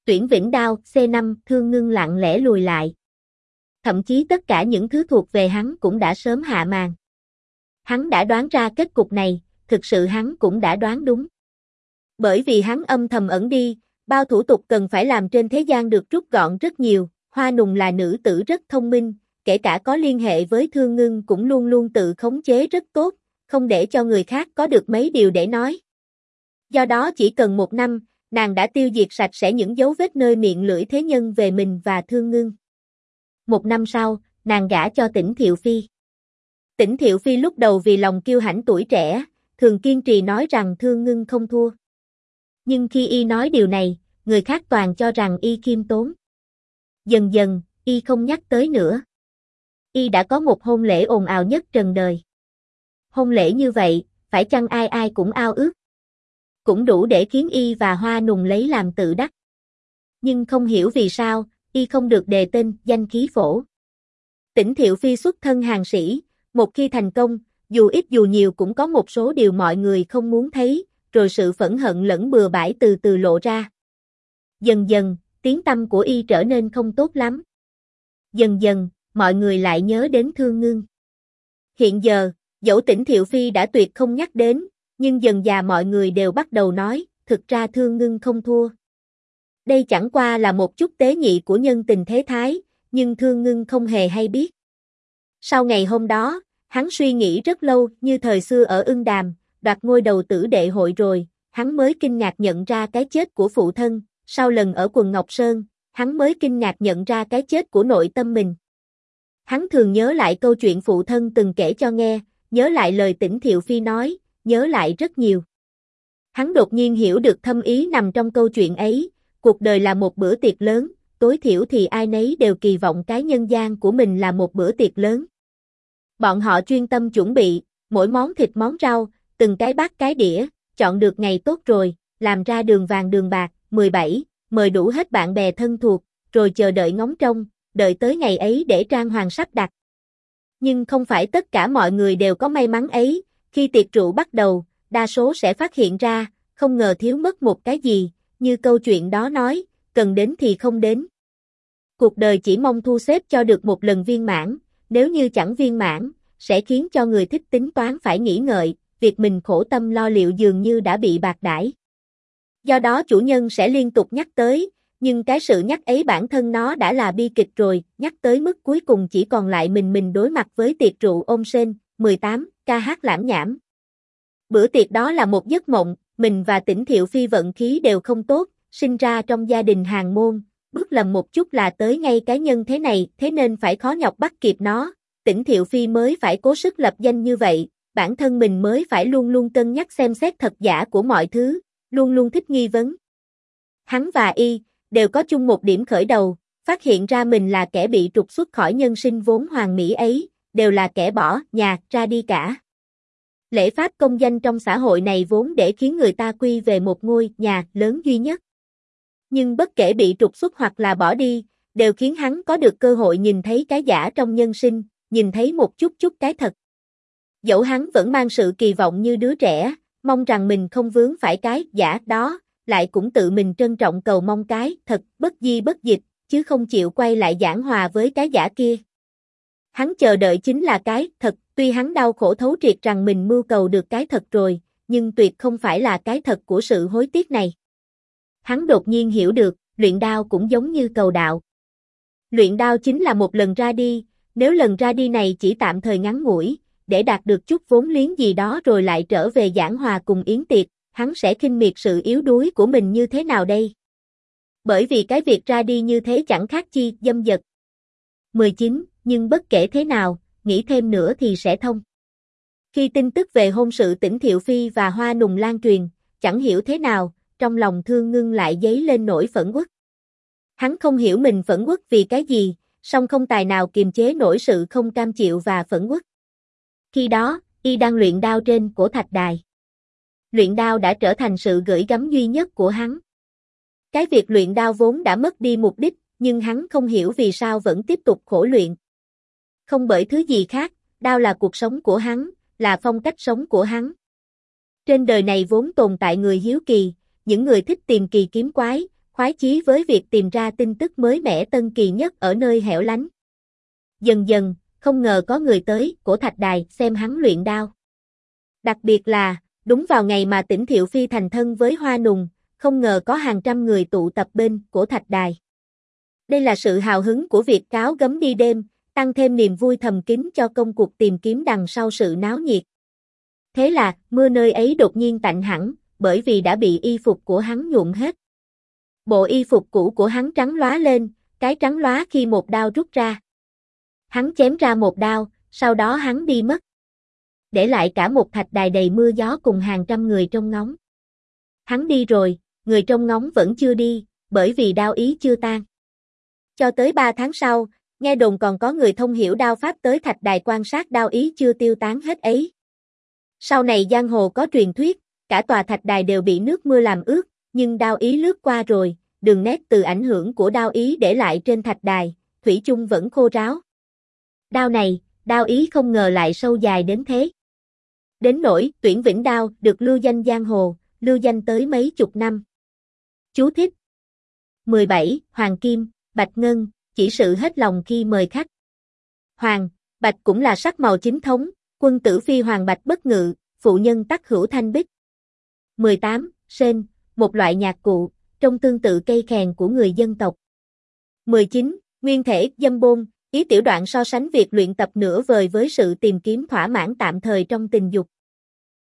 Tuyển Vĩnh Đao, C5, Thương Ngưng lặng lẽ lùi lại. Thậm chí tất cả những thứ thuộc về hắn cũng đã sớm hạ màn. Hắn đã đoán ra kết cục này, thực sự hắn cũng đã đoán đúng. Bởi vì hắn âm thầm ẩn đi, bao thủ tục cần phải làm trên thế gian được rút gọn rất nhiều, Hoa Nùng là nữ tử rất thông minh, kể cả có liên hệ với Thương Ngưng cũng luôn luôn tự khống chế rất tốt, không để cho người khác có được mấy điều để nói. Do đó chỉ cần 1 năm, nàng đã tiêu diệt sạch sẽ những dấu vết nơi miệng lưỡi thế nhân về mình và Thương Ngưng. 1 năm sau, nàng gả cho Tỉnh Thiệu Phi. Tỉnh Thiệu Phi lúc đầu vì lòng kiêu hãnh tuổi trẻ, thường kiên trì nói rằng Thương Ngưng không thua. Nhưng khi y nói điều này, người khác toàn cho rằng y khiêm tốn. Dần dần, y không nhắc tới nữa. Y đã có một hôn lễ ồn ào nhất trần đời. Hôn lễ như vậy, phải chăng ai ai cũng ao ước? Cũng đủ để khiến y và Hoa Nùng lấy làm tự đắc. Nhưng không hiểu vì sao, y không được đề tên danh khí phổ. Tỉnh Thiệu Phi xuất thân hàng sĩ, một khi thành công, dù ít dù nhiều cũng có một số điều mọi người không muốn thấy, rồi sự phẫn hận lẫn bừa bãi từ từ lộ ra. Dần dần, tiếng tăm của y trở nên không tốt lắm. Dần dần, mọi người lại nhớ đến Thương Ngưng. Hiện giờ, dẫu Tỉnh Thiệu Phi đã tuyệt không nhắc đến, nhưng dần dà mọi người đều bắt đầu nói, thực ra Thương Ngưng không thua. Đây chẳng qua là một chút tế nhị của nhân tình thế thái, nhưng Thương Ngưng không hề hay biết. Sau ngày hôm đó, hắn suy nghĩ rất lâu, như thời xưa ở Ưng Đàm, đoạt ngôi đầu tử đệ hội rồi, hắn mới kinh ngạc nhận ra cái chết của phụ thân, sau lần ở Quần Ngọc Sơn, hắn mới kinh ngạc nhận ra cái chết của nội tâm mình. Hắn thường nhớ lại câu chuyện phụ thân từng kể cho nghe, nhớ lại lời Tỉnh Thiệu Phi nói, nhớ lại rất nhiều. Hắn đột nhiên hiểu được thâm ý nằm trong câu chuyện ấy, cuộc đời là một bữa tiệc lớn, tối thiểu thì ai nấy đều kỳ vọng cái nhân gian của mình là một bữa tiệc lớn. Bọn họ chuyên tâm chuẩn bị, mỗi món thịt món rau, từng cái bát cái đĩa, chọn được ngày tốt rồi, làm ra đường vàng đường bạc, 17, mời đủ hết bạn bè thân thuộc, rồi chờ đợi ngóng trông, đợi tới ngày ấy để trang hoàng sắp đặt. Nhưng không phải tất cả mọi người đều có may mắn ấy, khi tiệc rượu bắt đầu, đa số sẽ phát hiện ra, không ngờ thiếu mất một cái gì, như câu chuyện đó nói, cần đến thì không đến. Cuộc đời chỉ mong thu xếp cho được một lần viên mãn, nếu như chẳng viên mãn, sẽ khiến cho người thích tính toán phải nghĩ ngợi, việc mình khổ tâm lo liệu dường như đã bị bạc đãi. Do đó chủ nhân sẽ liên tục nhắc tới, nhưng cái sự nhắc ấy bản thân nó đã là bi kịch rồi, nhắc tới mức cuối cùng chỉ còn lại mình đối mặt với tiệc rượu ôm sên, 18, ca hát lãm nhảm. Bữa tiệc đó là một giấc mộng, mình và Tỉnh Thiệu Phi vận khí đều không tốt, sinh ra trong gia đình hàng môn, bước lầm một chút là tới ngay cái nhân thế này, thế nên phải khó nhọc bắt kịp nó, Tỉnh Thiệu Phi mới phải cố sức lập danh như vậy, bản thân mình mới phải luôn luôn cân nhắc xem xét thật giả của mọi thứ, luôn luôn thích nghi vấn. Hắn và y đều có chung một điểm khởi đầu, phát hiện ra mình là kẻ bị trục xuất khỏi nhân sinh vốn hoàn mỹ ấy, đều là kẻ bỏ nhà ra đi cả. Lễ pháp công danh trong xã hội này vốn để khiến người ta quy về một ngôi nhà lớn duy nhất. Nhưng bất kể bị trục xuất hoặc là bỏ đi, đều khiến hắn có được cơ hội nhìn thấy cái giả trong nhân sinh, nhìn thấy một chút cái thật. Dẫu hắn vẫn mang sự kỳ vọng như đứa trẻ, mong rằng mình không vướng phải cái giả đó, lại cũng tự mình trân trọng cầu mong cái thật bất di bất dịch, chứ không chịu quay lại giảng hòa với cái giả kia. Hắn chờ đợi chính là cái thật, tuy hắn đau khổ thấu triệt rằng mình mưu cầu được cái thật rồi, nhưng tuyệt không phải là cái thật của sự hối tiếc này. Hắn đột nhiên hiểu được, luyện đao cũng giống như cầu đạo. Luyện đao chính là một lần ra đi, nếu lần ra đi này chỉ tạm thời ngắn ngủi, để đạt được chút vốn liếng gì đó rồi lại trở về giảng hòa cùng yến tiệc, hắn sẽ khinh miệt sự yếu đuối của mình như thế nào đây? Bởi vì cái việc ra đi như thế chẳng khác chi dâm dật. 19, nhưng bất kể thế nào, nghĩ thêm nữa thì sẽ thông. Khi tin tức về hôn sự Tỉnh Thiệu Phi và Hoa Nùng lan truyền, chẳng hiểu thế nào, trong lòng Thương Ngưng lại dấy lên nỗi phẫn uất. Hắn không hiểu mình phẫn uất vì cái gì, song không tài nào kiềm chế nổi sự không cam chịu và phẫn uất. Khi đó, y đang luyện đao trên cổ thạch đài. Luyện đao đã trở thành sự gửi gắm duy nhất của hắn. Cái việc luyện đao vốn đã mất đi mục đích, nhưng hắn không hiểu vì sao vẫn tiếp tục khổ luyện. Không bởi thứ gì khác, đao là cuộc sống của hắn, là phong cách sống của hắn. Trên đời này vốn tồn tại người hiếu kỳ, những người thích tìm kỳ kiếm quái, khoái chí với việc tìm ra tin tức mới mẻ tân kỳ nhất ở nơi hẻo lánh. Dần dần, không ngờ có người tới cổ thạch đài xem hắn luyện đao. Đặc biệt là, đúng vào ngày mà Tỉnh Thiệu Phi thành thân với Hoa Nùng, không ngờ có hàng trăm người tụ tập bên cổ thạch đài. Đây là sự hào hứng của việc cáo gấm đi đêm, tăng thêm niềm vui thầm kín cho công cuộc tìm kiếm đằng sau sự náo nhiệt. Thế là, mưa nơi ấy đột nhiên tạnh hẳn, bởi vì đã bị y phục của hắn nhuộm hết. Bộ y phục cũ của hắn trắng lóa lên, cái trắng lóa khi một đao rút ra. Hắn chém ra một đao, sau đó hắn đi mất. Để lại cả một thạch đài đầy mưa gió cùng hàng trăm người trông ngóng. Hắn đi rồi, người trông ngóng vẫn chưa đi, bởi vì đao ý chưa tan. Cho tới 3 tháng sau, nghe đồn còn có người thông hiểu đao pháp tới thạch đài quan sát đao ý chưa tiêu tán hết ấy. Sau này giang hồ có truyền thuyết, cả tòa thạch đài đều bị nước mưa làm ướt, nhưng đao ý lướt qua rồi, đường nét từ ảnh hưởng của đao ý để lại trên thạch đài, thủy chung vẫn khô ráo. Đao này, đao ý không ngờ lại sâu dài đến thế. Đến nỗi Tuyển Vĩnh Đao được lưu danh giang hồ, lưu danh tới mấy chục năm. Chú thích 17. Hoàng Kim, Bạch Ngân, chỉ sự hết lòng khi mời khách. Hoàng, Bạch cũng là sắc màu chính thống, quân tử phi hoàng bạch bất ngự, phụ nhân tắc hữu thanh bích. 18. Sên, một loại nhạc cụ, trông tương tự cây khèn của người dân tộc. 19. Nguyên thể, dâm bôn, ý tiểu đoạn so sánh việc luyện tập nửa vời với sự tìm kiếm thỏa mãn tạm thời trong tình dục.